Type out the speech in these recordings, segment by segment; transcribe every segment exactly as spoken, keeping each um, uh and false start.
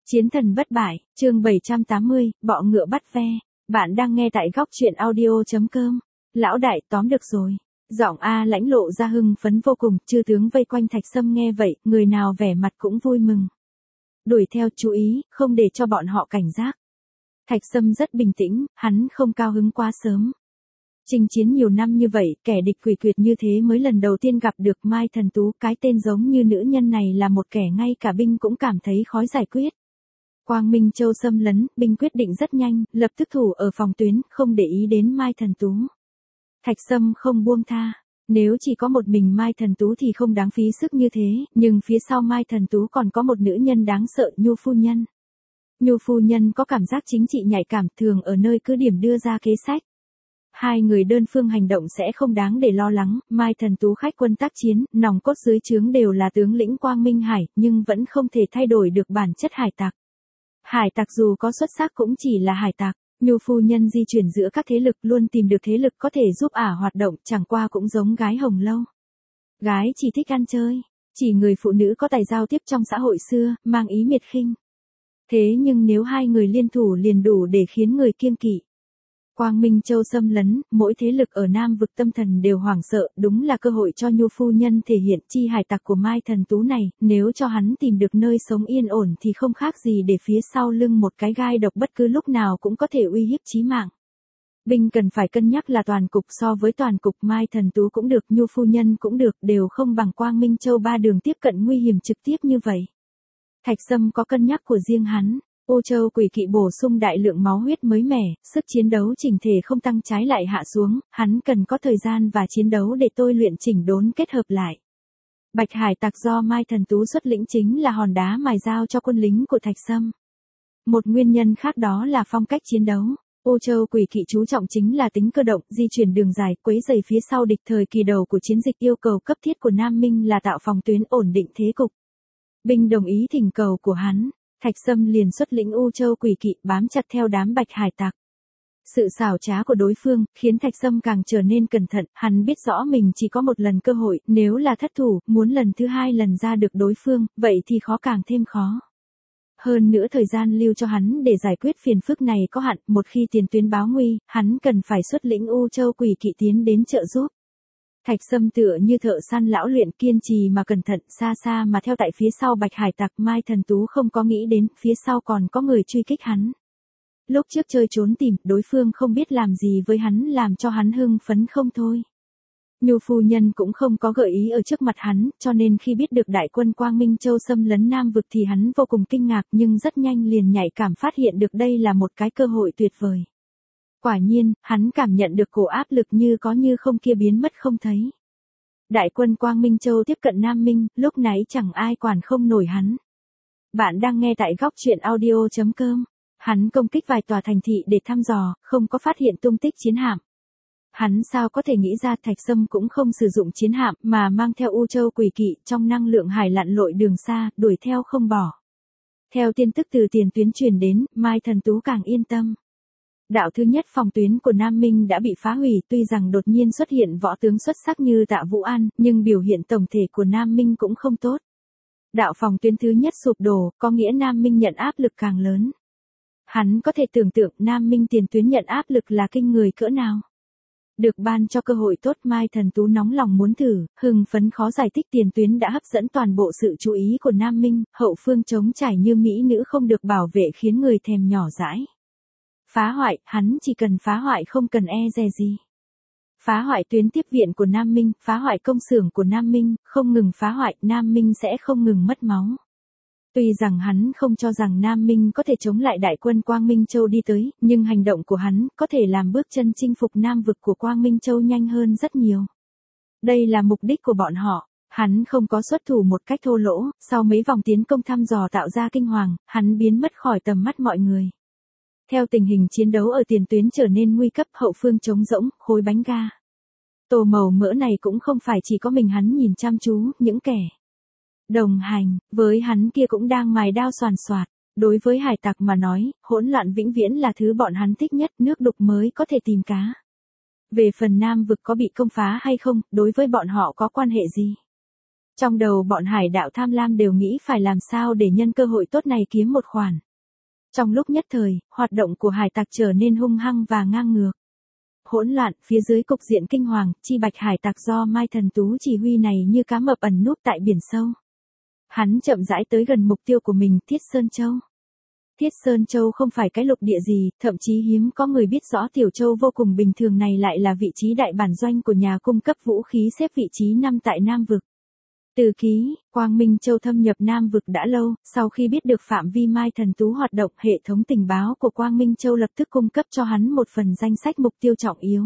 Chiến thần bất bại, chương bảy trăm tám mươi, bọ ngựa bắt ve. Bạn đang nghe tại góc truyện audio chấm com. Lão đại, tóm được rồi. Giọng A Lãnh lộ ra hưng phấn vô cùng, chư tướng vây quanh Thạch Sâm nghe vậy, người nào vẻ mặt cũng vui mừng. Đuổi theo, chú ý, không để cho bọn họ cảnh giác. Thạch Sâm rất bình tĩnh, hắn không cao hứng quá sớm. Chinh chiến nhiều năm như vậy, kẻ địch quỷ quyệt như thế mới lần đầu tiên gặp được Mai Thần Tú, cái tên giống như nữ nhân này là một kẻ ngay cả binh cũng cảm thấy khó giải quyết. Quang Minh Châu xâm lấn, binh quyết định rất nhanh, lập tức thủ ở phòng tuyến, không để ý đến Mai Thần Tú. Thạch Sâm không buông tha, nếu chỉ có một mình Mai Thần Tú thì không đáng phí sức như thế, nhưng phía sau Mai Thần Tú còn có một nữ nhân đáng sợ, Nhu phu nhân. Nhu phu nhân có cảm giác chính trị nhạy cảm, thường ở nơi cứ điểm đưa ra kế sách. Hai người đơn phương hành động sẽ không đáng để lo lắng, Mai Thần Tú khách quân tác chiến, nòng cốt dưới trướng đều là tướng lĩnh Quang Minh Hải, nhưng vẫn không thể thay đổi được bản chất hải tặc. Hải tặc dù có xuất sắc cũng chỉ là hải tặc, Nhu phu nhân di chuyển giữa các thế lực luôn tìm được thế lực có thể giúp ả hoạt động, chẳng qua cũng giống gái hồng lâu. Gái chỉ thích ăn chơi, chỉ người phụ nữ có tài giao tiếp trong xã hội xưa, mang ý miệt khinh. Thế nhưng nếu hai người liên thủ liền đủ để khiến người kiêng kỵ. Quang Minh Châu xâm lấn, mỗi thế lực ở Nam vực tâm thần đều hoảng sợ, đúng là cơ hội cho Nhu phu nhân thể hiện chi hải tặc của Mai Thần Tú này, nếu cho hắn tìm được nơi sống yên ổn thì không khác gì để phía sau lưng một cái gai độc bất cứ lúc nào cũng có thể uy hiếp chí mạng. Binh cần phải cân nhắc là toàn cục, so với toàn cục Mai Thần Tú cũng được, Nhu phu nhân cũng được, đều không bằng Quang Minh Châu ba đường tiếp cận nguy hiểm trực tiếp như vậy. Thạch Sâm có cân nhắc của riêng hắn. Ô Châu quỷ kỵ bổ sung đại lượng máu huyết mới mẻ, sức chiến đấu chỉnh thể không tăng trái lại hạ xuống, hắn cần có thời gian và chiến đấu để tôi luyện chỉnh đốn kết hợp lại. Bạch hải tặc do Mai Thần Tú xuất lĩnh chính là hòn đá mài dao cho quân lính của Thạch Sâm. Một nguyên nhân khác đó là phong cách chiến đấu. Ô Châu quỷ kỵ chú trọng chính là tính cơ động, di chuyển đường dài, quấy rầy phía sau địch. Thời kỳ đầu của chiến dịch yêu cầu cấp thiết của Nam Minh là tạo phòng tuyến ổn định thế cục. Binh đồng ý thỉnh cầu của hắn. Thạch Sâm liền xuất lĩnh U Châu quỷ kỵ bám chặt theo đám bạch hải tặc. Sự xảo trá của đối phương khiến Thạch Sâm càng trở nên cẩn thận, hắn biết rõ mình chỉ có một lần cơ hội, nếu là thất thủ, muốn lần thứ hai lần ra được đối phương, vậy thì khó càng thêm khó. Hơn nữa thời gian lưu cho hắn để giải quyết phiền phức này có hạn, một khi tiền tuyến báo nguy, hắn cần phải xuất lĩnh U Châu quỷ kỵ tiến đến trợ giúp. Thạch Sâm tựa như thợ săn lão luyện, kiên trì mà cẩn thận, xa xa mà theo tại phía sau bạch hải tặc. Mai Thần Tú không có nghĩ đến, phía sau còn có người truy kích hắn. Lúc trước chơi trốn tìm, đối phương không biết làm gì với hắn làm cho hắn hưng phấn không thôi. Nhu phu nhân cũng không có gợi ý ở trước mặt hắn, cho nên khi biết được đại quân Quang Minh Châu xâm lấn Nam vực thì hắn vô cùng kinh ngạc, nhưng rất nhanh liền nhạy cảm phát hiện được đây là một cái cơ hội tuyệt vời. Quả nhiên, hắn cảm nhận được cổ áp lực như có như không kia biến mất không thấy. Đại quân Quang Minh Châu tiếp cận Nam Minh, lúc nãy chẳng ai quản không nổi hắn. Bạn đang nghe tại góc truyện audio chấm com. Hắn công kích vài tòa thành thị để thăm dò, không có phát hiện tung tích chiến hạm. Hắn sao có thể nghĩ ra Thạch Sâm cũng không sử dụng chiến hạm mà mang theo U Châu quỷ kỵ trong năng lượng hải lặn lội đường xa, đuổi theo không bỏ. Theo tin tức từ tiền tuyến truyền đến, Mai Thần Tú càng yên tâm. Đạo thứ nhất phòng tuyến của Nam Minh đã bị phá hủy, tuy rằng đột nhiên xuất hiện võ tướng xuất sắc như Tạ Vũ An, nhưng biểu hiện tổng thể của Nam Minh cũng không tốt. Đạo phòng tuyến thứ nhất sụp đổ, có nghĩa Nam Minh nhận áp lực càng lớn. Hắn có thể tưởng tượng Nam Minh tiền tuyến nhận áp lực là kinh người cỡ nào. Được ban cho cơ hội tốt, Mai Thần Tú nóng lòng muốn thử, hưng phấn khó giải thích. Tiền tuyến đã hấp dẫn toàn bộ sự chú ý của Nam Minh, hậu phương trống trải như mỹ nữ không được bảo vệ khiến người thèm nhỏ dãi. Phá hoại, hắn chỉ cần phá hoại không cần e dè gì. Phá hoại tuyến tiếp viện của Nam Minh, phá hoại công xưởng của Nam Minh, không ngừng phá hoại, Nam Minh sẽ không ngừng mất máu. Tuy rằng hắn không cho rằng Nam Minh có thể chống lại đại quân Quang Minh Châu đi tới, nhưng hành động của hắn có thể làm bước chân chinh phục Nam vực của Quang Minh Châu nhanh hơn rất nhiều. Đây là mục đích của bọn họ. Hắn không có xuất thủ một cách thô lỗ, sau mấy vòng tiến công thăm dò tạo ra kinh hoàng, hắn biến mất khỏi tầm mắt mọi người. Theo tình hình chiến đấu ở tiền tuyến trở nên nguy cấp, hậu phương trống rỗng, khối bánh ga. Tổ màu mỡ này cũng không phải chỉ có mình hắn nhìn chăm chú, những kẻ đồng hành với hắn kia cũng đang mài đao xoàn xoạt. Đối với hải tặc mà nói, hỗn loạn vĩnh viễn là thứ bọn hắn thích nhất, nước đục mới có thể tìm cá. Về phần Nam vực có bị công phá hay không, đối với bọn họ có quan hệ gì? Trong đầu bọn hải đạo tham lam đều nghĩ phải làm sao để nhân cơ hội tốt này kiếm một khoản. Trong lúc nhất thời, hoạt động của hải tặc trở nên hung hăng và ngang ngược. Hỗn loạn, phía dưới cục diện kinh hoàng, chi bạch hải tặc do Mai Thần Tú chỉ huy này như cá mập ẩn núp tại biển sâu. Hắn chậm rãi tới gần mục tiêu của mình, Thiết Sơn Châu. Thiết Sơn Châu không phải cái lục địa gì, thậm chí hiếm có người biết rõ Tiểu Châu vô cùng bình thường này lại là vị trí đại bản doanh của nhà cung cấp vũ khí xếp vị trí năm tại Nam Vực. Từ ký, Quang Minh Châu thâm nhập Nam Vực đã lâu, sau khi biết được phạm vi Mai Thần Tú hoạt động, hệ thống tình báo của Quang Minh Châu lập tức cung cấp cho hắn một phần danh sách mục tiêu trọng yếu.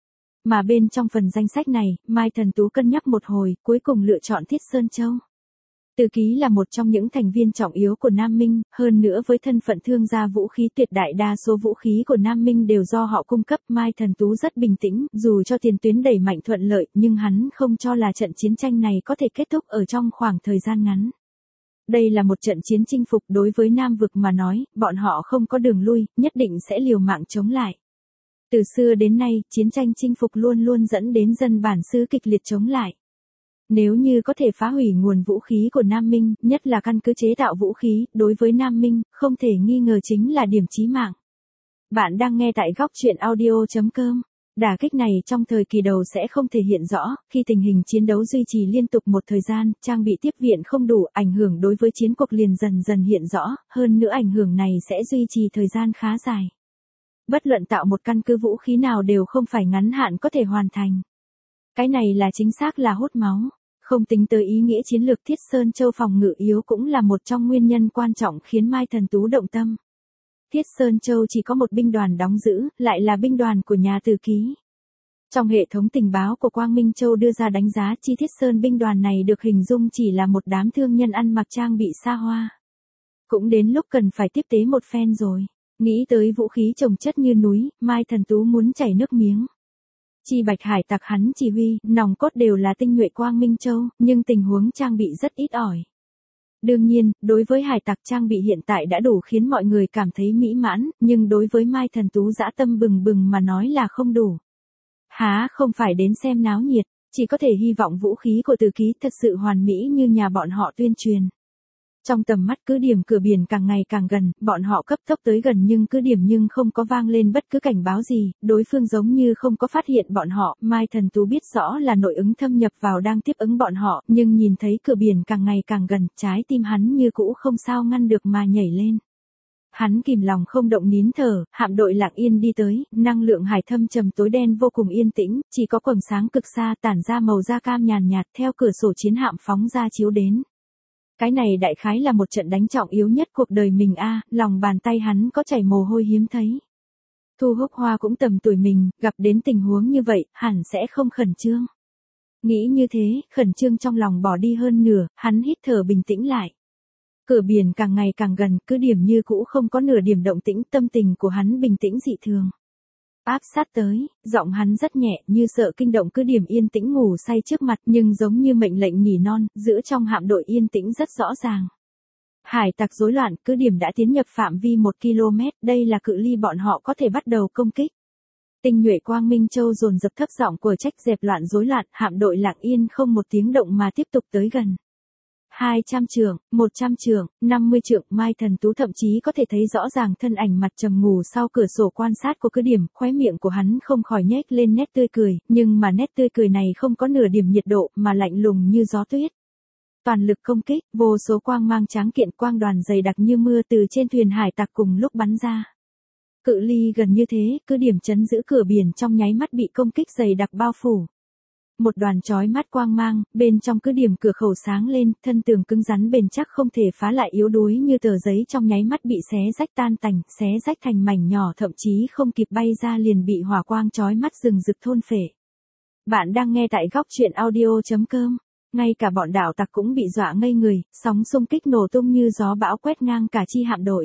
Mà bên trong phần danh sách này, Mai Thần Tú cân nhắc một hồi, cuối cùng lựa chọn Thiết Sơn Châu. Từ ký là một trong những thành viên trọng yếu của Nam Minh, hơn nữa với thân phận thương gia vũ khí tuyệt đại đa số vũ khí của Nam Minh đều do họ cung cấp. Mai Thần Tú rất bình tĩnh, dù cho tiền tuyến đẩy mạnh thuận lợi, nhưng hắn không cho là trận chiến tranh này có thể kết thúc ở trong khoảng thời gian ngắn. Đây là một trận chiến chinh phục đối với Nam Vực mà nói, bọn họ không có đường lui, nhất định sẽ liều mạng chống lại. Từ xưa đến nay, chiến tranh chinh phục luôn luôn dẫn đến dân bản xứ kịch liệt chống lại. Nếu như có thể phá hủy nguồn vũ khí của Nam Minh, nhất là căn cứ chế tạo vũ khí, đối với Nam Minh, không thể nghi ngờ chính là điểm chí mạng. Bạn đang nghe tại góc truyện audio chấm com. Đả kích này trong thời kỳ đầu sẽ không thể hiện rõ, khi tình hình chiến đấu duy trì liên tục một thời gian, trang bị tiếp viện không đủ, ảnh hưởng đối với chiến cuộc liền dần dần hiện rõ, hơn nữa ảnh hưởng này sẽ duy trì thời gian khá dài. Bất luận tạo một căn cứ vũ khí nào đều không phải ngắn hạn có thể hoàn thành. Cái này là chính xác là hút máu. Không tính tới ý nghĩa chiến lược, Thiết Sơn Châu phòng ngự yếu cũng là một trong nguyên nhân quan trọng khiến Mai Thần Tú động tâm. Thiết Sơn Châu chỉ có một binh đoàn đóng giữ, lại là binh đoàn của nhà Từ ký. Trong hệ thống tình báo của Quang Minh Châu đưa ra đánh giá chi Thiết Sơn binh đoàn này được hình dung chỉ là một đám thương nhân ăn mặc trang bị xa hoa. Cũng đến lúc cần phải tiếp tế một phen rồi. Nghĩ tới vũ khí chồng chất như núi, Mai Thần Tú muốn chảy nước miếng. Chi bạch hải tặc hắn chỉ huy, nòng cốt đều là tinh nhuệ Quang Minh Châu, nhưng tình huống trang bị rất ít ỏi. Đương nhiên, đối với hải tặc trang bị hiện tại đã đủ khiến mọi người cảm thấy mỹ mãn, nhưng đối với Mai Thần Tú dã tâm bừng bừng mà nói là không đủ. Há không phải đến xem náo nhiệt, chỉ có thể hy vọng vũ khí của Từ ký thật sự hoàn mỹ như nhà bọn họ tuyên truyền. Trong tầm mắt cứ điểm cửa biển càng ngày càng gần, bọn họ cấp tốc tới gần nhưng cứ điểm nhưng không có vang lên bất cứ cảnh báo gì, đối phương giống như không có phát hiện bọn họ. Mai Thần Tú biết rõ là nội ứng thâm nhập vào đang tiếp ứng bọn họ, nhưng nhìn thấy cửa biển càng ngày càng gần, trái tim hắn như cũ không sao ngăn được mà nhảy lên. Hắn kìm lòng không động nín thở, hạm đội Lặng Yên đi tới, năng lượng hải thâm trầm tối đen vô cùng yên tĩnh, chỉ có quầng sáng cực xa tản ra màu da cam nhàn nhạt theo cửa sổ chiến hạm phóng ra chiếu đến. Cái này đại khái là một trận đánh trọng yếu nhất cuộc đời mình a, à, lòng bàn tay hắn có chảy mồ hôi hiếm thấy. Thu Húc Hoa cũng tầm tuổi mình, gặp đến tình huống như vậy, hẳn sẽ không khẩn trương. Nghĩ như thế, khẩn trương trong lòng bỏ đi hơn nửa, hắn hít thở bình tĩnh lại. Cửa biển càng ngày càng gần, cứ điểm như cũ không có nửa điểm động tĩnh, tâm tình của hắn bình tĩnh dị thường. Áp sát tới, giọng hắn rất nhẹ, như sợ kinh động cứ điểm yên tĩnh ngủ say trước mặt, nhưng giống như mệnh lệnh nhỉ non, giữa trong hạm đội yên tĩnh rất rõ ràng. Hải tặc rối loạn, cứ điểm đã tiến nhập phạm vi một ki lô mét, đây là cự ly bọn họ có thể bắt đầu công kích. Tinh nhuệ Quang Minh Châu dồn dập thấp giọng của trách dẹp loạn rối loạn, hạm đội Lặng Yên không một tiếng động mà tiếp tục tới gần. hai trăm trượng, một trăm trượng, năm mươi trượng, Mai Thần Tú thậm chí có thể thấy rõ ràng thân ảnh mặt trầm ngủ sau cửa sổ quan sát của cứ điểm, khóe miệng của hắn không khỏi nhếch lên nét tươi cười, nhưng mà nét tươi cười này không có nửa điểm nhiệt độ mà lạnh lùng như gió tuyết. Toàn lực công kích, vô số quang mang tráng kiện quang đoàn dày đặc như mưa từ trên thuyền hải tặc cùng lúc bắn ra. Cự ly gần như thế, cứ điểm chấn giữ cửa biển trong nháy mắt bị công kích dày đặc bao phủ. Một đoàn chói mắt quang mang, bên trong cứ điểm cửa khẩu sáng lên, thân tường cứng rắn bền chắc không thể phá lại yếu đuối như tờ giấy trong nháy mắt bị xé rách tan tành, xé rách thành mảnh nhỏ thậm chí không kịp bay ra liền bị hỏa quang chói mắt rừng rực thôn phệ. Bạn đang nghe tại góc truyện audio chấm com. Ngay cả bọn đảo tặc cũng bị dọa ngây người, sóng xung kích nổ tung như gió bão quét ngang cả chi hạm đội.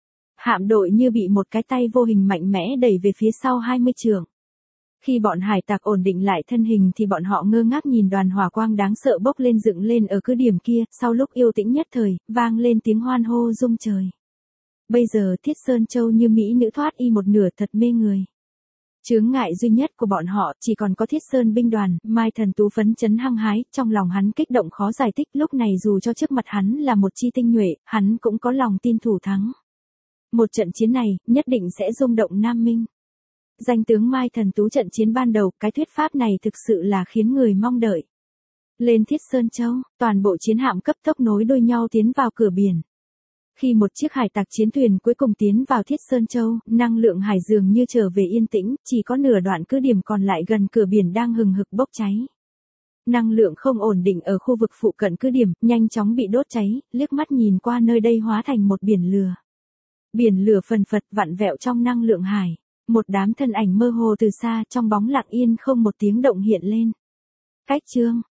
Hạm đội như bị một cái tay vô hình mạnh mẽ đẩy về phía sau hai mươi trượng. Khi bọn hải tặc ổn định lại thân hình thì bọn họ ngơ ngác nhìn đoàn hỏa quang đáng sợ bốc lên dựng lên ở cứ điểm kia, sau lúc yêu tĩnh nhất thời, vang lên tiếng hoan hô rung trời. Bây giờ Thiết Sơn Châu như mỹ nữ thoát y một nửa thật mê người. Chướng ngại duy nhất của bọn họ chỉ còn có Thiết Sơn binh đoàn, Mai Thần Tú phấn chấn hăng hái, trong lòng hắn kích động khó giải thích, lúc này dù cho trước mặt hắn là một chi tinh nhuệ, hắn cũng có lòng tin thủ thắng. Một trận chiến này, nhất định sẽ rung động Nam Minh. Danh tướng Mai Thần Tú trận chiến ban đầu, cái thuyết pháp này thực sự là khiến người mong đợi. Lên Thiết Sơn Châu, toàn bộ chiến hạm cấp tốc nối đuôi nhau tiến vào cửa biển. Khi một chiếc hải tặc chiến thuyền cuối cùng tiến vào Thiết Sơn Châu, năng lượng hải dường như trở về yên tĩnh, chỉ có nửa đoạn cứ điểm còn lại gần cửa biển đang hừng hực bốc cháy. Năng lượng không ổn định ở khu vực phụ cận cứ điểm, nhanh chóng bị đốt cháy, liếc mắt nhìn qua nơi đây hóa thành một biển lửa. Biển lửa phần phật vặn vẹo trong năng lượng hải. Một đám thân ảnh mơ hồ từ xa trong bóng lặng yên không một tiếng động hiện lên. Cách chương,